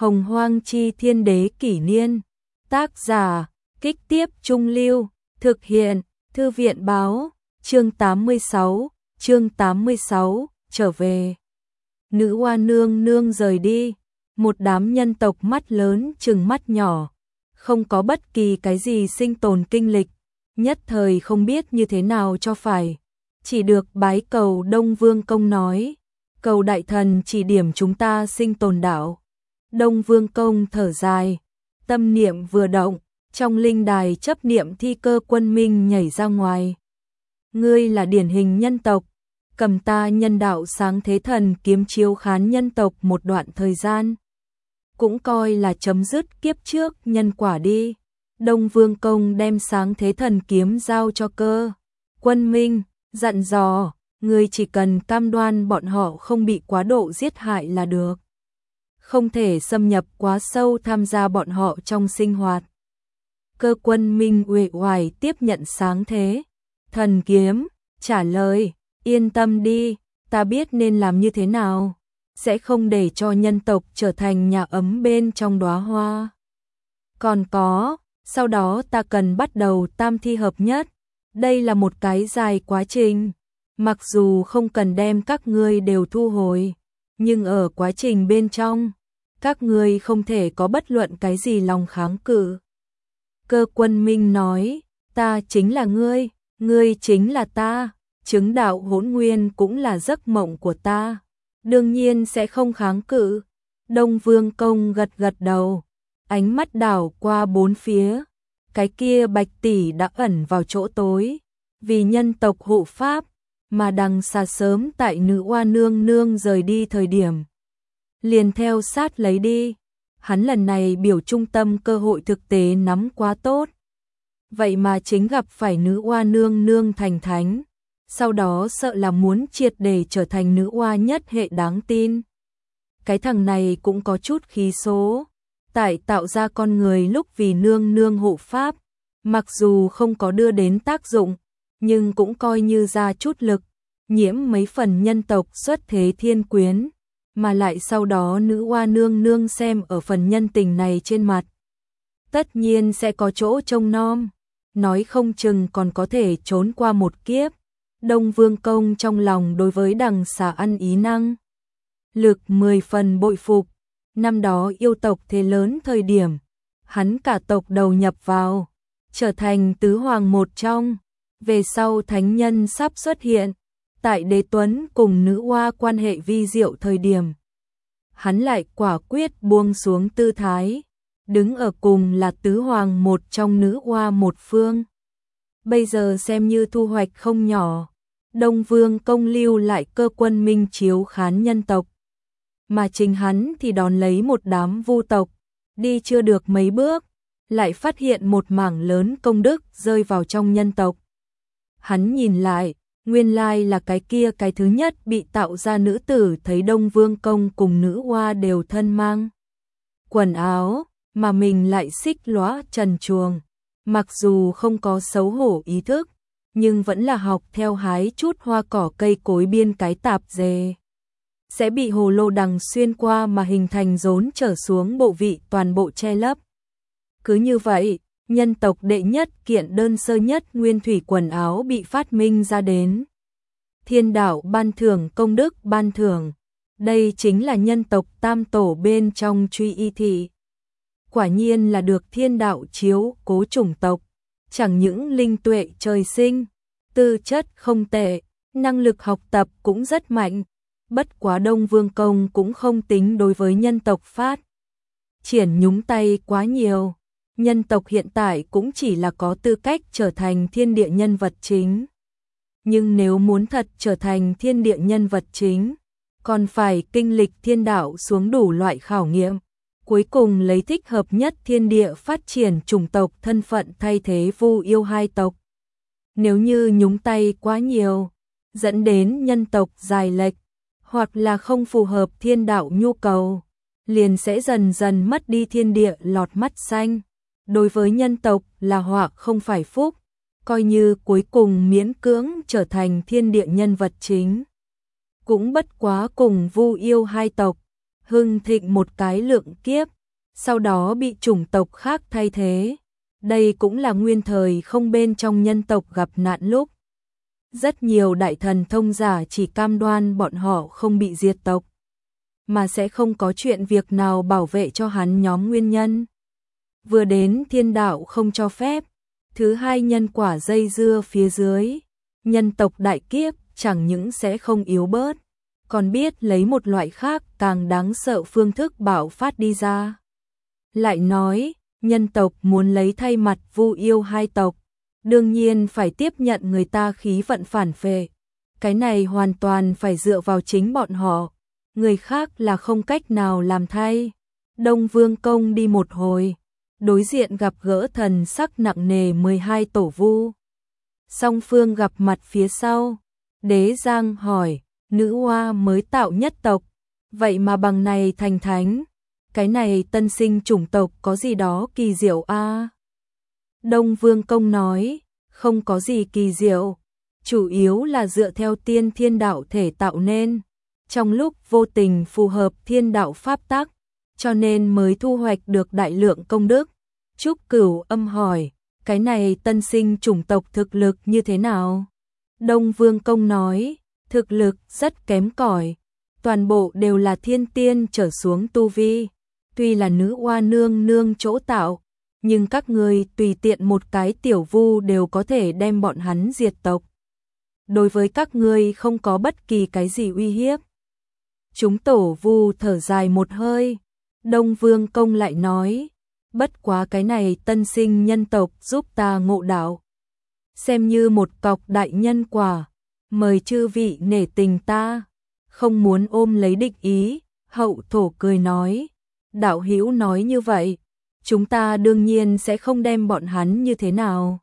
Hồng Hoang Chi Thiên Đế Kỷ Niên. Tác giả, Kích Tiếp Trung Lưu. Thực hiện, Thư viện Báo. Chương 86, trở về. Nữ Hoa nương nương rời đi. Một đám nhân tộc mắt lớn chừng mắt nhỏ, không có bất kỳ cái gì sinh tồn kinh lịch, nhất thời không biết như thế nào cho phải. Chỉ được bái cầu Đông Vương Công nói, cầu đại thần chỉ điểm chúng ta sinh tồn đạo. Đông Vương Công thở dài, tâm niệm vừa động, trong linh đài chấp niệm thi cơ quân minh nhảy ra ngoài. Ngươi là điển hình nhân tộc, cầm ta nhân đạo sáng thế thần kiếm chiếu khán nhân tộc một đoạn thời gian, cũng coi là chấm dứt kiếp trước nhân quả đi. Đông Vương Công đem sáng thế thần kiếm giao cho cơ quân minh, dặn dò, ngươi chỉ cần cam đoan bọn họ không bị quá độ giết hại là được, không thể xâm nhập quá sâu tham gia bọn họ trong sinh hoạt. Cơ quân minh uể oải tiếp nhận sáng thế thần kiếm, trả lời, yên tâm đi, ta biết nên làm như thế nào, sẽ không để cho nhân tộc trở thành nhà ấm bên trong đóa hoa. Còn có, sau đó ta cần bắt đầu tam thi hợp nhất, đây là một cái dài quá trình, mặc dù không cần đem các ngươi đều thu hồi, nhưng ở quá trình bên trong, các ngươi không thể có bất luận cái gì lòng kháng cự. Cơ quân minh nói, ta chính là ngươi chính là ta, chứng đạo hỗn nguyên cũng là giấc mộng của ta, đương nhiên sẽ không kháng cự. Đông Vương Công gật gật đầu, ánh mắt đảo qua bốn phía, cái kia Bạch tỷ đã ẩn vào chỗ tối, vì nhân tộc hộ pháp, mà đằng xa sớm tại Nữ Hoa nương nương rời đi thời điểm, liền theo sát lấy đi. Hắn lần này biểu trung tâm cơ hội thực tế nắm quá tốt, vậy mà chính gặp phải Nữ Hoa nương nương thành thánh, sau đó sợ là muốn triệt để trở thành nữ oa nhất hệ đáng tin. Cái thằng này cũng có chút khí số, tại tạo ra con người lúc vì nương nương hộ pháp, mặc dù không có đưa đến tác dụng, nhưng cũng coi như ra chút lực, nhiễm mấy phần nhân tộc xuất thế thiên quyến, mà lại sau đó Nữ Hoa nương nương xem ở phần nhân tình này trên mặt, tất nhiên sẽ có chỗ trông nom, nói không chừng còn có thể trốn qua một kiếp. Đông Vương Công trong lòng đối với đằng xà ăn ý năng lực 10 phần bội phục. Năm đó yêu tộc thế lớn thời điểm, hắn cả tộc đầu nhập vào, trở thành tứ hoàng một trong. Về sau thánh nhân sắp xuất hiện, tại Đế Tuấn cùng Nữ Hoa quan hệ vi diệu thời điểm, hắn lại quả quyết buông xuống tư thái, đứng ở cùng là tứ hoàng một trong Nữ Hoa một phương. Bây giờ xem như thu hoạch không nhỏ. Đông Vương Công lưu lại cơ quân minh chiếu khán nhân tộc, mà chính hắn thì đón lấy một đám vu tộc, đi chưa được mấy bước, lại phát hiện một mảng lớn công đức rơi vào trong nhân tộc. Hắn nhìn lại, nguyên lai là cái kia cái thứ nhất bị tạo ra nữ tử thấy Đông Vương Công cùng Nữ Hoa đều thân mang quần áo, mà mình lại xích lóa trần truồng, mặc dù không có xấu hổ ý thức, nhưng vẫn là học theo hái chút hoa cỏ cây cối biên cái tạp dề, sẽ bị hồ lô đằng xuyên qua mà hình thành rốn trở xuống bộ vị toàn bộ che lấp. Cứ như vậy, nhân tộc đệ nhất kiện đơn sơ nhất nguyên thủy quần áo bị phát minh ra đến. Thiên đạo ban thưởng công đức ban thưởng, đây chính là nhân tộc tam tổ bên trong truy y thị. Quả nhiên là được thiên đạo chiếu cố chủng tộc. Chẳng những linh tuệ trời sinh, tư chất không tệ, năng lực học tập cũng rất mạnh, bất quá Đông Vương Công cũng không tính đối với nhân tộc phát triển nhúng tay quá nhiều. Nhân tộc hiện tại cũng chỉ là có tư cách trở thành thiên địa nhân vật chính. Nhưng nếu muốn thật trở thành thiên địa nhân vật chính, còn phải kinh lịch thiên đạo xuống đủ loại khảo nghiệm. Cuối cùng lấy thích hợp nhất thiên địa phát triển chủng tộc thân phận thay thế vu yêu hai tộc. Nếu như nhúng tay quá nhiều, dẫn đến nhân tộc dài lệch, hoặc là không phù hợp thiên đạo nhu cầu, liền sẽ dần dần mất đi thiên địa lọt mắt xanh. Đối với nhân tộc là họa không phải phúc, coi như cuối cùng miễn cưỡng trở thành thiên địa nhân vật chính, cũng bất quá cùng vu yêu hai tộc, hưng thịnh một cái lượng kiếp, sau đó bị chủng tộc khác thay thế. Đây cũng là nguyên thời không bên trong nhân tộc gặp nạn lúc. Rất nhiều đại thần thông giả chỉ cam đoan bọn họ không bị diệt tộc, mà sẽ không có chuyện việc nào bảo vệ cho hắn nhóm nguyên nhân. Vừa đến thiên đạo không cho phép, thứ hai nhân quả dây dưa phía dưới, nhân tộc đại kiếp chẳng những sẽ không yếu bớt, còn biết lấy một loại khác càng đáng sợ phương thức bạo phát đi ra. Lại nói, nhân tộc muốn lấy thay mặt Vu Yêu hai tộc, đương nhiên phải tiếp nhận người ta khí vận phản phệ. Cái này hoàn toàn phải dựa vào chính bọn họ, người khác là không cách nào làm thay. Đông Vương Công đi một hồi, đối diện gặp gỡ thần sắc nặng nề 12 tổ vu. Song phương gặp mặt phía sau, Đế Giang hỏi, nữ hoa mới tạo nhất tộc, vậy mà bằng này thành thánh, cái này tân sinh chủng tộc có gì đó kỳ diệu a? Đông Vương Công nói, không có gì kỳ diệu, chủ yếu là dựa theo tiên thiên đạo thể tạo nên, trong lúc vô tình phù hợp thiên đạo pháp tắc, cho nên mới thu hoạch được đại lượng công đức. Trúc Cửu Âm hỏi, cái này tân sinh chủng tộc thực lực như thế nào? Đông Vương Công nói, thực lực rất kém cỏi, toàn bộ đều là thiên tiên trở xuống tu vi, tuy là nữ oa nương nương chỗ tạo, nhưng các người tùy tiện một cái tiểu vu đều có thể đem bọn hắn diệt tộc. Đối với các ngươi không có bất kỳ cái gì uy hiếp. Chúng tổ vu thở dài một hơi, Đông Vương Công lại nói, bất quá cái này tân sinh nhân tộc giúp ta ngộ đạo, xem như một cọc đại nhân quả, mời chư vị nể tình ta, không muốn ôm lấy địch ý. Hậu thổ cười nói, đạo hữu nói như vậy, chúng ta đương nhiên sẽ không đem bọn hắn như thế nào.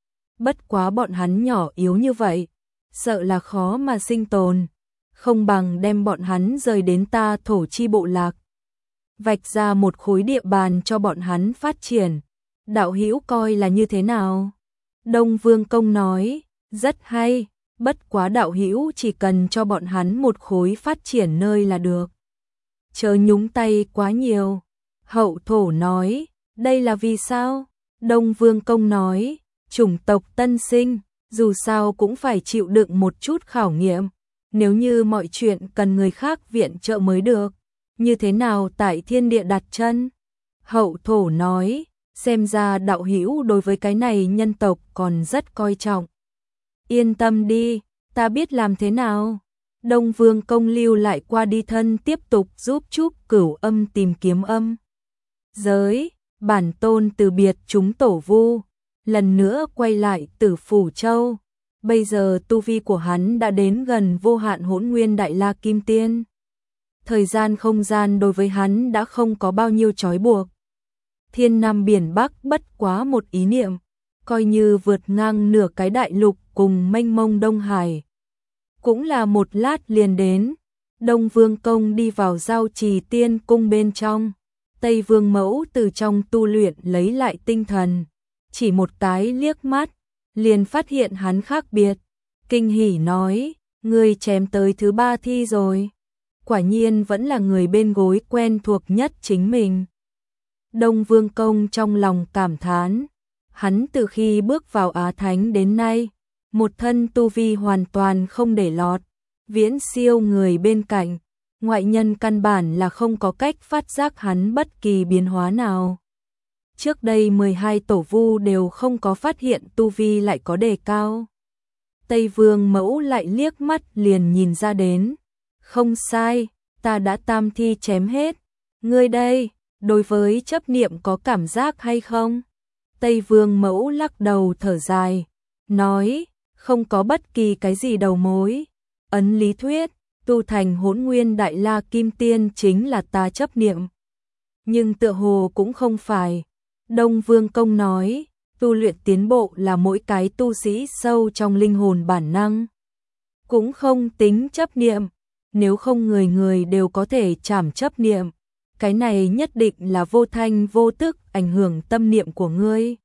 Bất quá bọn hắn nhỏ yếu như vậy, sợ là khó mà sinh tồn, không bằng đem bọn hắn rời đến ta thổ chi bộ lạc, vạch ra một khối địa bàn cho bọn hắn phát triển. Đạo hữu coi là như thế nào? Đông Vương Công nói, rất hay, bất quá đạo hữu chỉ cần cho bọn hắn một khối phát triển nơi là được. Chớ nhúng tay quá nhiều. Hậu thổ nói, đây là vì sao? Đông Vương Công nói, chủng tộc tân sinh, dù sao cũng phải chịu đựng một chút khảo nghiệm, nếu như mọi chuyện cần người khác viện trợ mới được, như thế nào tại thiên địa đặt chân? Hậu thổ nói, xem ra đạo hữu đối với cái này nhân tộc còn rất coi trọng. Yên tâm đi, ta biết làm thế nào. Đông Vương Công lưu lại qua đi thân tiếp tục giúp Trúc Cửu Âm tìm kiếm âm giới. Bản tôn từ biệt chúng tổ vu, lần nữa quay lại Tử Phủ Châu. Bây giờ tu vi của hắn đã đến gần vô hạn hỗn nguyên đại la kim tiên. Thời gian không gian đối với hắn đã không có bao nhiêu trói buộc. Thiên Nam biển Bắc bất quá một ý niệm, coi như vượt ngang nửa cái đại lục cùng mênh mông Đông Hải. Cũng là một lát liền đến. Đông Vương Công đi vào giao trì tiên cung bên trong. Tây Vương Mẫu từ trong tu luyện lấy lại tinh thần, chỉ một cái liếc mắt, liền phát hiện hắn khác biệt. Kinh hỉ nói, ngươi chém tới thứ 3 thi rồi. Quả nhiên vẫn là người bên gối quen thuộc nhất chính mình. Đông Vương Công trong lòng cảm thán, hắn từ khi bước vào Á Thánh đến nay, một thân tu vi hoàn toàn không để lọt, viễn siêu người bên cạnh, ngoại nhân căn bản là không có cách phát giác hắn bất kỳ biến hóa nào. Trước đây 12 tổ vu đều không có phát hiện tu vi lại có đề cao. Tây Vương Mẫu lại liếc mắt liền nhìn ra đến, không sai, ta đã tam thi chém hết, ngươi đây, đối với chấp niệm có cảm giác hay không? Tây Vương Mẫu lắc đầu thở dài, nói, không có bất kỳ cái gì đầu mối. Ấn lý thuyết, tu thành hỗn nguyên đại la kim tiên chính là ta chấp niệm. Nhưng tựa hồ cũng không phải. Đông Vương Công nói, tu luyện tiến bộ là mỗi cái tu sĩ sâu trong linh hồn bản năng. Cũng không tính chấp niệm, nếu không người người đều có thể trảm chấp niệm. Cái này nhất định là vô thanh vô tức ảnh hưởng tâm niệm của ngươi.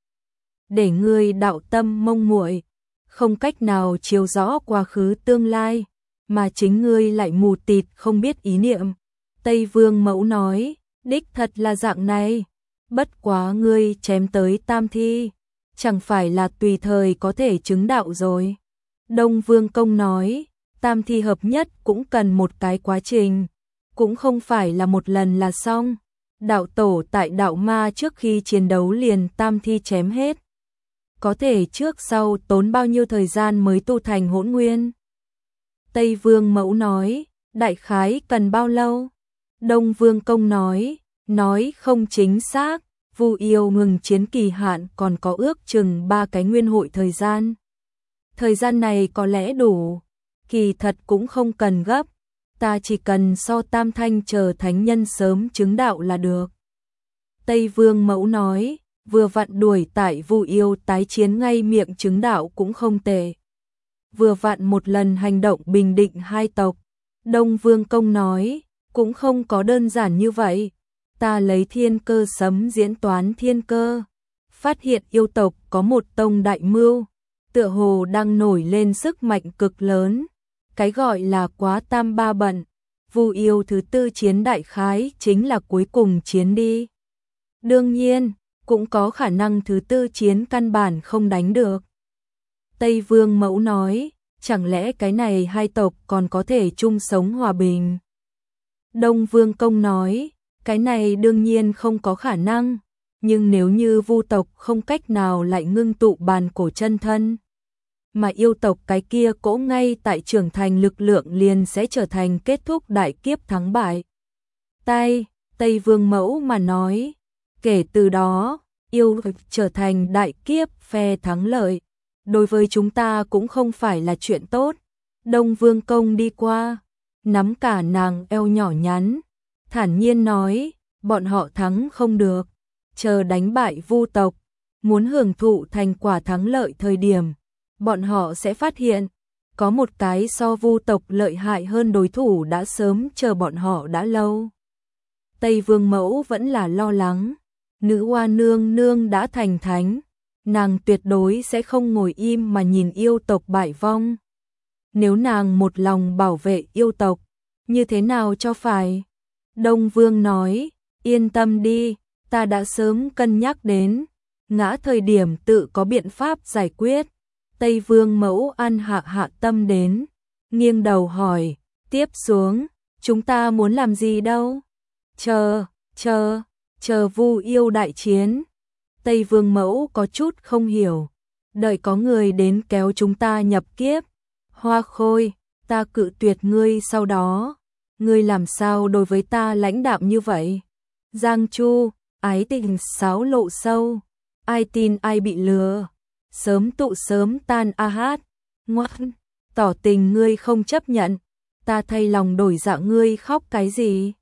Để ngươi đạo tâm mông muội, không cách nào chiếu rõ quá khứ tương lai, mà chính ngươi lại mù tịt không biết ý niệm. Tây Vương Mẫu nói, đích thật là dạng này, bất quá ngươi chém tới tam thi, chẳng phải là tùy thời có thể chứng đạo rồi. Đông Vương Công nói, tam thi hợp nhất cũng cần một cái quá trình, cũng không phải là một lần là xong. Đạo tổ tại đạo ma trước khi chiến đấu liền tam thi chém hết. Có thể trước sau tốn bao nhiêu thời gian mới tu thành hỗn nguyên? Tây Vương Mẫu nói, đại khái cần bao lâu? Đông Vương Công nói không chính xác, Vu Yêu ngừng chiến kỳ hạn còn có ước chừng 3 cái nguyên hội thời gian. Thời gian này có lẽ đủ, kỳ thật cũng không cần gấp, ta chỉ cần so Tam Thanh chờ thánh nhân sớm chứng đạo là được. Tây Vương Mẫu nói, vừa vặn đuổi tại Vu Yêu tái chiến ngay miệng chứng đạo cũng không tệ. Vừa vặn một lần hành động bình định hai tộc. Đông Vương Công nói, cũng không có đơn giản như vậy. Ta lấy thiên cơ sấm diễn toán thiên cơ, phát hiện yêu tộc có một tông đại mưu, tựa hồ đang nổi lên sức mạnh cực lớn. Cái gọi là quá tam ba bận, Vu Yêu thứ tư chiến đại khái chính là cuối cùng chiến đi. Đương nhiên, cũng có khả năng thứ tư chiến căn bản không đánh được. Tây Vương Mẫu nói, chẳng lẽ cái này hai tộc còn có thể chung sống hòa bình? Đông Vương Công nói, cái này đương nhiên không có khả năng, nhưng nếu như Vu tộc không cách nào lại ngưng tụ bàn cổ chân thân, mà yêu tộc cái kia cỗ ngay tại trưởng thành lực lượng liền sẽ trở thành kết thúc đại kiếp thắng bại. Tây Vương Mẫu mà nói, kể từ đó, yêu trở thành đại kiếp phe thắng lợi, đối với chúng ta cũng không phải là chuyện tốt. Đông Vương Công đi qua, nắm cả nàng eo nhỏ nhắn, thản nhiên nói, bọn họ thắng không được, chờ đánh bại Vu tộc, muốn hưởng thụ thành quả thắng lợi thời điểm, bọn họ sẽ phát hiện, có một cái so Vu tộc lợi hại hơn đối thủ đã sớm chờ bọn họ đã lâu. Tây Vương Mẫu vẫn là lo lắng, nữ hoa nương nương đã thành thánh, nàng tuyệt đối sẽ không ngồi im mà nhìn yêu tộc bại vong. Nếu nàng một lòng bảo vệ yêu tộc, như thế nào cho phải? Đông Vương nói, yên tâm đi, ta đã sớm cân nhắc đến, ngã thời điểm tự có biện pháp giải quyết. Tây Vương Mẫu an hạ tâm đến, nghiêng đầu hỏi, tiếp xuống, chúng ta muốn làm gì đâu? Chờ Vu Yêu đại chiến. Tây Vương Mẫu có chút không hiểu, đợi có người đến kéo chúng ta nhập kiếp. Hoa Khôi, ta cự tuyệt ngươi sau đó, ngươi làm sao đối với ta lãnh đạm như vậy? Giang Chu, ái tình xáo lộ sâu, ai tin ai bị lừa, sớm tụ sớm tan a hát, ngoan, tỏ tình ngươi không chấp nhận, ta thay lòng đổi dạ ngươi khóc cái gì?